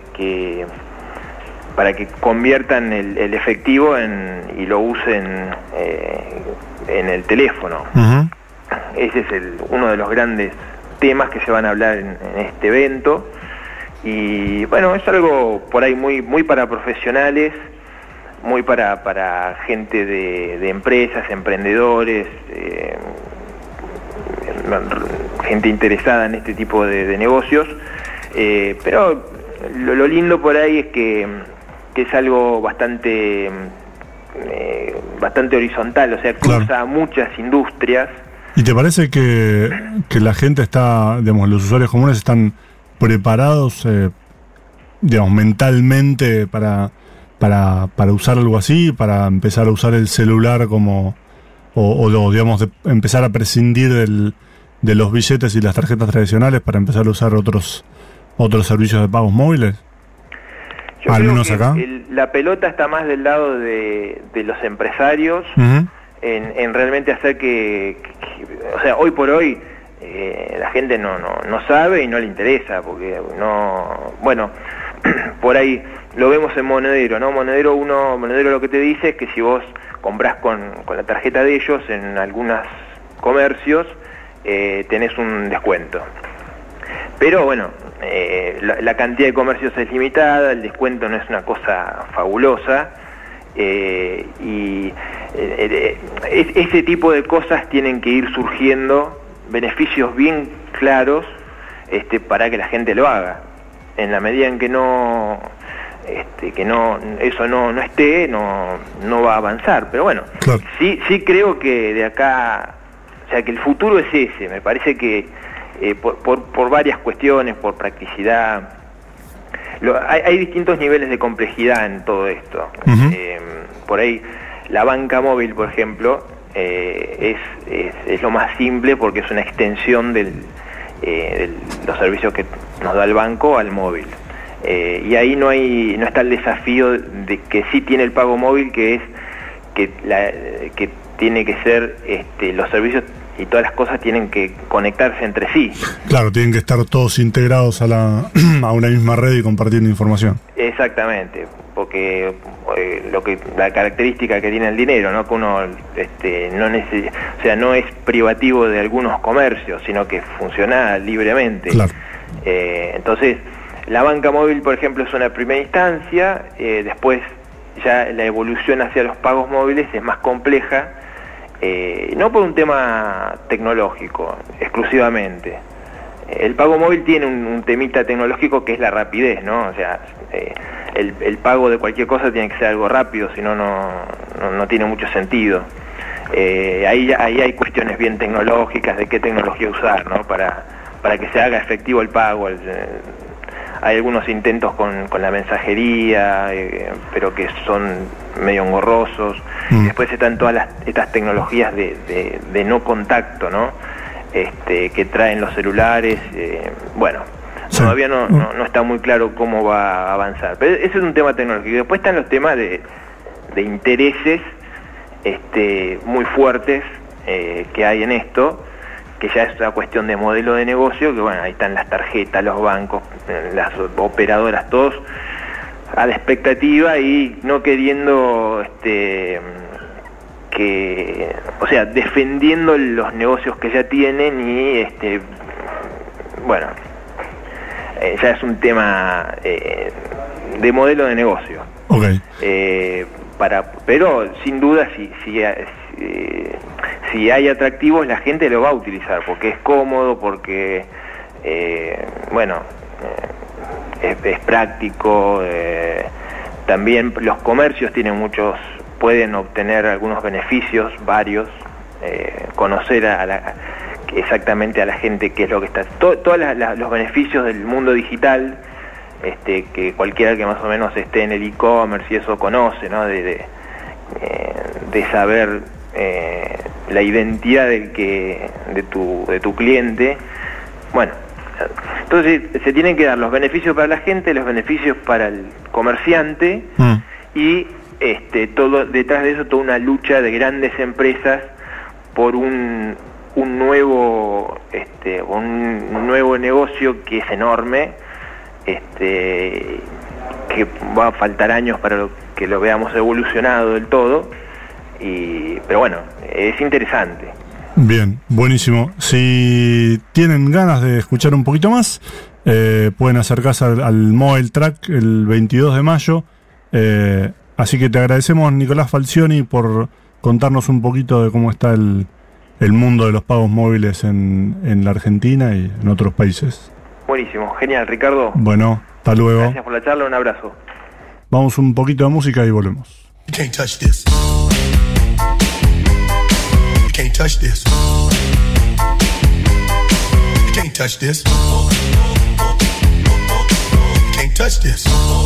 conviertan el efectivo y lo usen en el teléfono. Ese es uno de los grandes temas que se van a hablar en este evento. Y bueno, es algo por ahí muy para profesionales, muy para gente de empresas, emprendedores, gente interesada en este tipo de negocios, pero lo lindo por ahí es que es algo bastante horizontal, o sea, cruza claro. Muchas industrias. ¿Y te parece que la gente está, digamos, los usuarios comunes están preparados, digamos, mentalmente para usar algo así, para empezar a usar el celular como, o digamos, empezar a prescindir de los billetes y las tarjetas tradicionales para empezar a usar otros servicios de pagos móviles? Yo al menos acá. La pelota está más del lado de los empresarios, en realmente hacer que, o sea, hoy por hoy la gente no sabe y no le interesa, porque bueno, por ahí lo vemos en Monedero, ¿no? Monedero lo que te dice es que si vos comprás con la tarjeta de ellos en algunos comercios, tenés un descuento. Pero bueno, la cantidad de comercios es limitada, el descuento no es una cosa fabulosa, y ese tipo de cosas tienen que ir surgiendo, beneficios bien claros, para que la gente lo haga. En la medida en que eso no esté, no va a avanzar. Pero bueno, claro. sí creo que de acá, o sea, que el futuro es ese. Me parece que por varias cuestiones, por practicidad, hay distintos niveles de complejidad en todo esto. Por ahí, la banca móvil, por ejemplo, es lo más simple porque es una extensión de los servicios que nos da el banco al móvil. Y ahí no está el desafío de que sí tiene el pago móvil, que es que tiene que ser los servicios y todas las cosas tienen que conectarse entre sí. Claro, tienen que estar todos integrados a una misma red y compartiendo información. Exactamente, porque la característica que tiene el dinero, ¿no? Que uno no es privativo de algunos comercios, sino que funciona libremente. Claro. Entonces, la banca móvil, por ejemplo, es una primera instancia, después ya la evolución hacia los pagos móviles es más compleja, no por un tema tecnológico exclusivamente. El pago móvil tiene un temita tecnológico que es la rapidez, ¿no? O sea, el pago de cualquier cosa tiene que ser algo rápido, si no tiene mucho sentido. Ahí hay cuestiones bien tecnológicas de qué tecnología usar, ¿no? Para que se haga efectivo el pago. Hay algunos intentos con la mensajería, pero que son medio engorrosos. Después están todas estas tecnologías de no contacto, ¿no? Que traen los celulares. Sí. Todavía no está muy claro cómo va a avanzar. Pero ese es un tema tecnológico. Después están los temas de intereses muy fuertes que hay en esto, que ya es una cuestión de modelo de negocio, que bueno, ahí están las tarjetas, los bancos, las operadoras, todos a la expectativa y no queriendo defendiendo los negocios que ya tienen y ya es un tema de modelo de negocio. Okay. Pero sin duda si hay atractivos, la gente lo va a utilizar porque es cómodo, porque es práctico. También los comercios pueden obtener algunos beneficios, varios, conocer exactamente a la gente qué es lo que está. Todos los beneficios del mundo digital, que cualquiera que más o menos esté en el e-commerce y eso conoce, ¿no? De saber la identidad de tu cliente. Bueno, entonces se tienen que dar los beneficios para la gente, los beneficios para el comerciante y todo detrás de eso toda una lucha de grandes empresas por un nuevo negocio que es enorme, que va a faltar años para que lo veamos evolucionado del todo, pero bueno, es interesante. Bien, buenísimo. Si tienen ganas de escuchar un poquito más, pueden acercarse al Mobile Track el 22 de mayo. Así que te agradecemos, Nicolás Falcioni, por contarnos un poquito de cómo está el mundo de los pagos móviles en la Argentina y en otros países. Buenísimo, genial, Ricardo. Bueno, hasta luego. Gracias por la charla, un abrazo. Vamos un poquito de música y volvemos. You can't touch this. You can't touch this. You can't touch this. You can't touch this.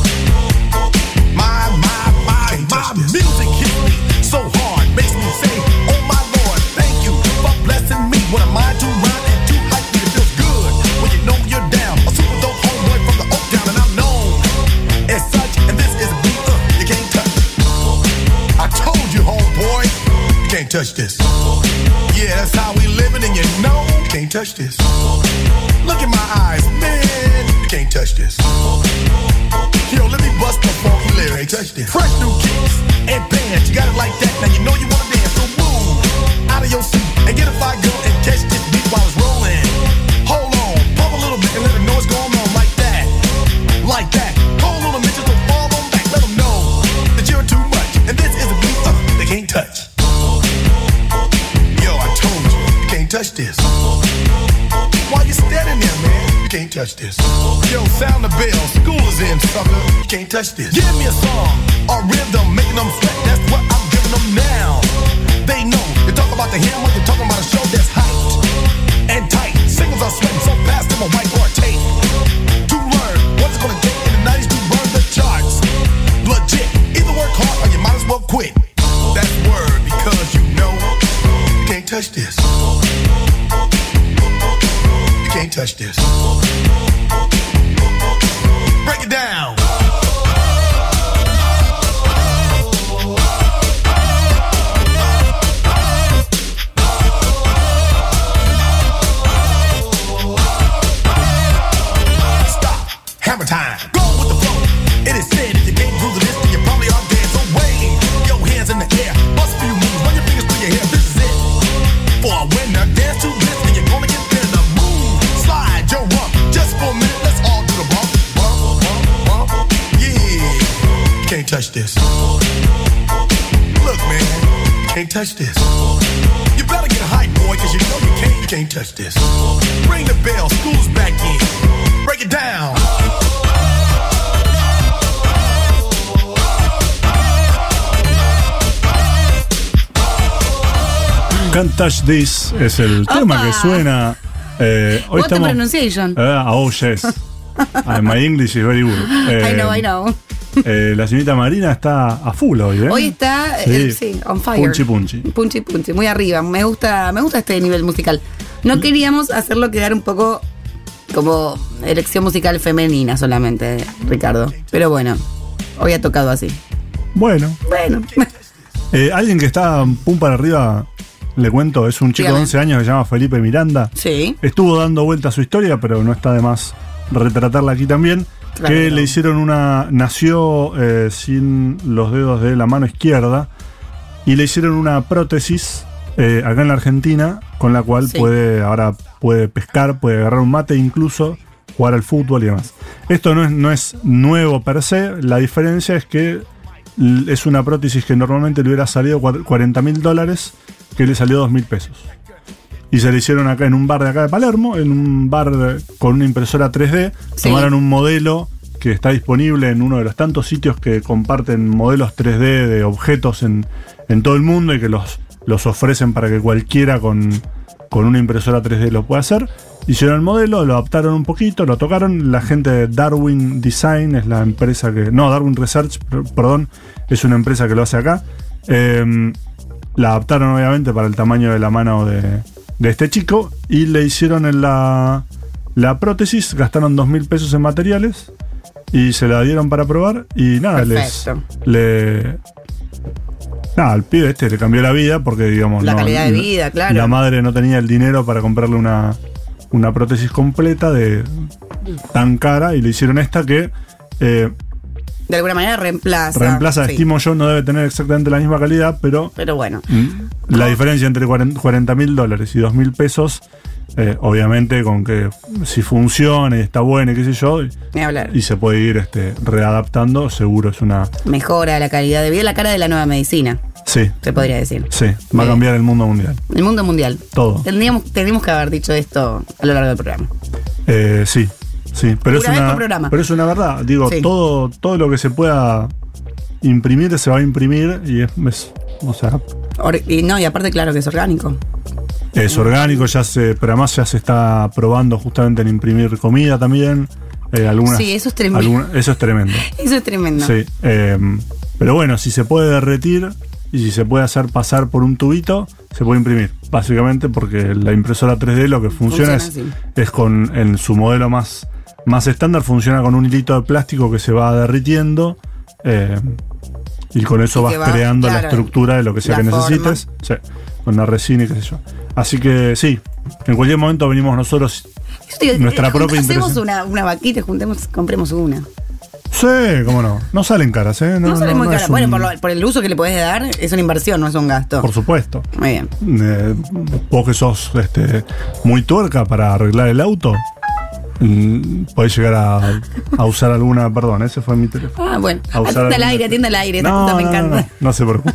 My music hits me so hard, makes me say, oh my Lord, thank you for blessing me. When I'm mind to run and too hype, it feels good when you know you're down. A super dope homeboy from the Oak Town, and I'm known as such. And this is a beat you can't touch. I told you, homeboy, you can't touch this. Yeah, that's how we living, and you know you can't touch this. Look in my eyes, man, you can't touch this. Yo, let me bust the funky lyrics. Fresh new kicks and bands, you got it like that. Now you know you wanna dance, so move out of your seat and get a fire girl and catch this beat while it's rolling. Hold on, pump a little bit and let them know what's going on like that, like that. Call little bitches to fall on back, let them know that you're too much. And this is a beat they can't touch. Yo, I told you, you can't touch this. Why you standing there, man? You can't touch this. Yo, sound the bell, school is in, sucker. You can't touch this. Give me a song, a rhythm, making them sweat. That's what I'm giving them now. They know, you talk about the hammer, you're talking about a show that's hyped and tight. Singles are sweating so fast, them a whiteboard tape. To learn what's gonna take in the 90s to burn the charts. Legit, either work hard or you might as well quit. That's word, because you know you can't touch this. You can't touch this. Break it down. Stop. Hammer time. Go with the flow. It is said if you can't groove this, then you probably are dead. So wave your hands in the air. Bust a few moves. Run your fingers through your hair. This is it. For a winner, dance to this, and you're gonna get there. The move. Slide your rump. Just for a minute, let's all do the bump. Bump, bump, bump. Yeah. You can't touch this. Look, man. You can't touch this. You better get hype, boy, cause you know you can't touch this. Ring the bell. School's back in. Break it down. Can't Touch This es el tema que suena. Hoy What the pronunciation? Oh, yes. My English is very good. I know. La señorita Marina está a full hoy, ¿eh? Hoy está, sí, on fire. Punchi. Muy arriba. Me gusta este nivel musical. No queríamos hacerlo quedar un poco como elección musical femenina solamente, Ricardo. Pero bueno, hoy ha tocado así. Bueno. Alguien que está pum para arriba, le cuento, es un chico de 11 años que se llama Felipe Miranda. Sí. Estuvo dando vuelta a su historia, pero no está de más retratarla aquí también. Claro, que le hicieron nació sin los dedos de la mano izquierda y le hicieron una prótesis acá en la Argentina, con la cual ahora puede pescar, puede agarrar un mate, incluso jugar al fútbol y demás. Esto no es nuevo per se, la diferencia es que es una prótesis que normalmente le hubiera salido $40.000, que le salió $2.000. Y se le hicieron acá en un bar de acá de Palermo, en un bar con una impresora 3D. Tomaron un modelo que está disponible en uno de los tantos sitios que comparten modelos 3D de objetos en todo el mundo y que los ofrecen para que cualquiera con una impresora 3D lo pueda hacer. Hicieron el modelo, lo adaptaron un poquito, lo tocaron. La gente de Darwin Design es la empresa Darwin Research, perdón, es una empresa que lo hace acá. La adaptaron obviamente para el tamaño de la mano de este chico y le hicieron la prótesis, gastaron $2.000 en materiales y se la dieron para probar y nada, al pibe le cambió la vida porque, digamos, la calidad de vida, claro. La madre no tenía el dinero para comprarle una prótesis completa tan cara y le hicieron esta que de alguna manera reemplaza, estimo yo, no debe tener exactamente la misma calidad, pero bueno. La diferencia entre $40.000 y $2.000, obviamente con que si funciona y está bueno y qué sé yo, y se puede ir readaptando, seguro es una mejora la calidad de vida, la cara de la nueva medicina. Sí. Se podría decir. Sí, va a cambiar el mundo mundial. El mundo mundial. Todo. Tendríamos que haber dicho esto a lo largo del programa. Sí, pero es una verdad. Digo, todo lo que se pueda imprimir se va a imprimir y y aparte, claro que es orgánico. Es orgánico, pero además ya se está probando justamente en imprimir comida también. Sí, eso es tremendo. Eso es tremendo. Eso es tremendo. Sí. Pero bueno, si se puede derretir y si se puede hacer pasar por un tubito, se puede imprimir. Básicamente porque la impresora 3D lo que funciona es en su modelo más estándar, funciona con un hilito de plástico que se va derritiendo y con eso vas creando la estructura de lo que sea que necesites. Sí, con una resina y qué sé yo. Así que sí, en cualquier momento venimos nosotros, nuestra propia impresión. Hacemos una vaquita, compremos una. Sí, cómo no. No salen caras, ¿eh? No salen muy caras. Bueno, por el uso que le podés dar, es una inversión, no es un gasto. Por supuesto. Muy bien. Vos que sos muy tuerca para arreglar el auto, podés llegar a usar alguna. Perdón, ese fue mi teléfono. Bueno. Atienda al aire. Me encanta. No se preocupe.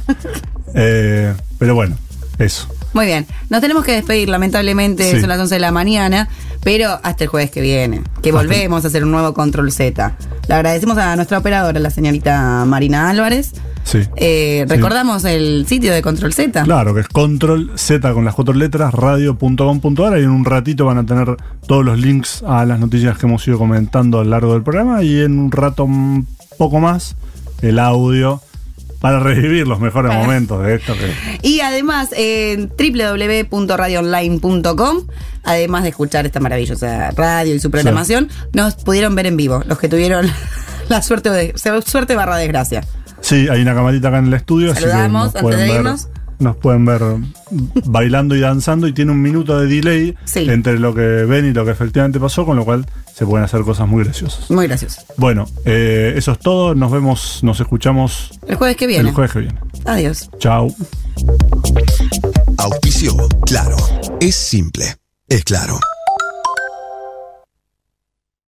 Pero bueno, eso. Muy bien. Nos tenemos que despedir, lamentablemente. Son las 11 de la mañana. Pero hasta el jueves que viene, que volvemos a hacer un nuevo Control Z. Le agradecemos a nuestra operadora, la señorita Marina Álvarez. Sí. Recordamos el sitio de Control Z. Claro, que es Control Z con las 4 letras, radio.com.ar, y en un ratito van a tener todos los links a las noticias que hemos ido comentando a lo largo del programa, y en un rato un poco más el audio para revivir los mejores momentos de esto. Y además en www.radioonline.com, además de escuchar esta maravillosa radio y su programación, nos pudieron ver en vivo, los que tuvieron la suerte barra desgracia. Sí, hay una camarita acá en el estudio. Saludamos antes de irnos. Nos pueden ver bailando y danzando, y tiene un minuto de delay entre lo que ven y lo que efectivamente pasó, con lo cual se pueden hacer cosas muy graciosas. Muy graciosas. Bueno, eso es todo. Nos escuchamos el jueves que viene. Adiós. Chao. Auspicio Claro. Es simple. Es claro.